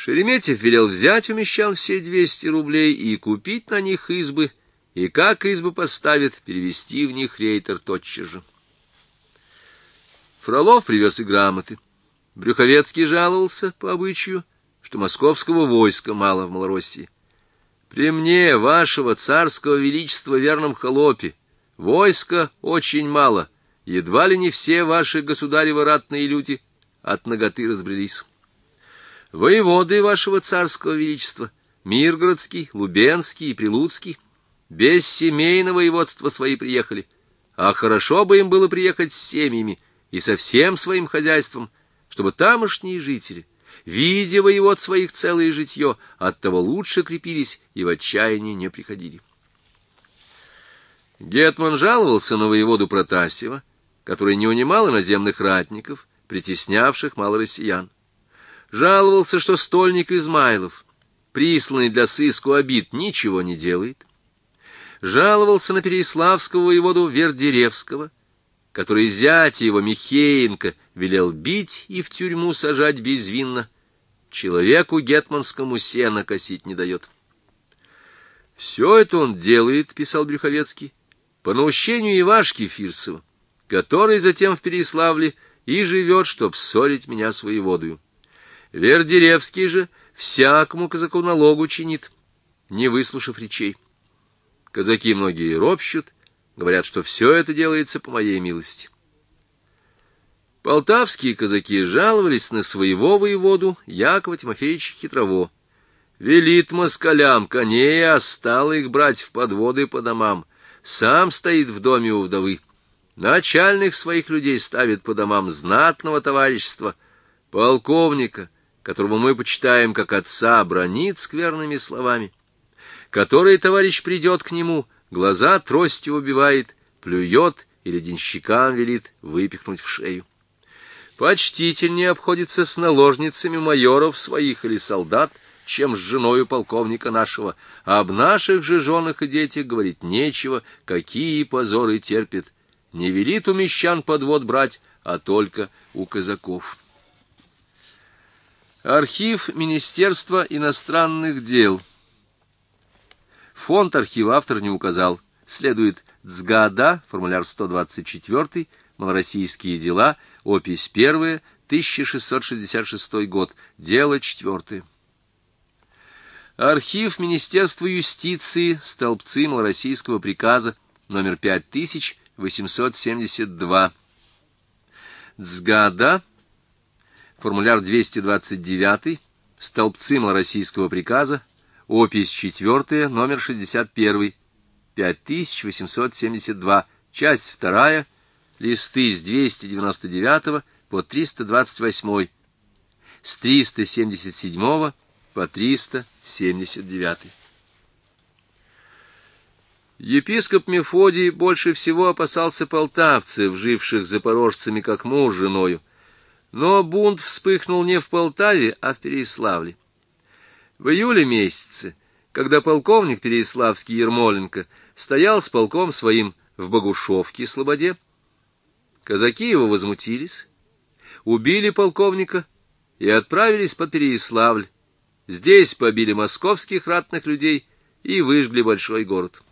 Шереметьев велел взять у мещан все 200 рублей и купить на них избы, и как избы поставят, перевести в них рейтер тотчас же. Фролов привез и грамоты. Брюховецкий жаловался по обычаю, что московского войска мало в Малороссии. «При мне, вашего царского величества, верном холопе, войска очень мало, едва ли не все ваши государевы ратные люди от наготы разбрелись. Воеводы вашего царского величества, Миргородский, Лубенский и Прилуцкий, без семейного воеводства свои приехали, а хорошо бы им было приехать с семьями и со всем своим хозяйством, чтобы тамошние жители, видя воевод своих целое житье, оттого лучше крепились и в отчаяние не приходили». Гетман жаловался на воеводу Протасьева, который не унимал иноземных ратников, притеснявших малороссиян. Жаловался, что стольник Измайлов, присланный для сыску обид, ничего не делает. Жаловался на переяславского воеводу Вердеревского, который зять его Михеенко велел бить и в тюрьму сажать безвинно. Человеку гетманскому сено косить не дает. «Все это он делает, — писал Брюховецкий, — по наущению Ивашки Фирсова, который затем в Переяславле и живет, чтоб ссорить меня с воеводою. Вердеревский же всякому казаку налогу чинит, не выслушав речей. Казаки многие ропщут, говорят, что все это делается по моей милости». Полтавские казаки жаловались на своего воеводу Якова Тимофеевича Хитрово. «Велит москалям коней, а стал их брать в подводы по домам. Сам стоит в доме у вдовы. Начальных своих людей ставит по домам знатного товарищества. Полковника, которого мы почитаем как отца, бранит скверными словами. Который товарищ придет к нему, глаза тростью убивает, плюет или денщикам велит выпихнуть в шею. Почтительнее обходится с наложницами майоров своих или солдат, чем с женою полковника нашего, а об наших же женах и детях говорить нечего, какие позоры терпит. Не велит у мещан подвод брать, а только у казаков». Архив Министерства иностранных дел. Фонд архива автор не указал. Следует Цгада, формуляр 124, малороссийские дела, опись 1, 1666 год, дело 4. Архив Министерства юстиции, столбцы малороссийского приказа, номер 5872. Цгада, формуляр 229, столбцы малороссийского приказа, опись 4, номер 61, 5872, часть 2, листы с 299 по 328, с 377 по 379. Епископ Мефодий больше всего опасался полтавцев, живших запорожцами как муж с женою. Но бунт вспыхнул не в Полтаве, а в Переяславле. В июле месяце, когда полковник Переяславский Ермоленко стоял с полком своим в Богушевке слободе, казаки его возмутились, убили полковника и отправились под Переяславль. Здесь побили московских ратных людей и выжгли большой город.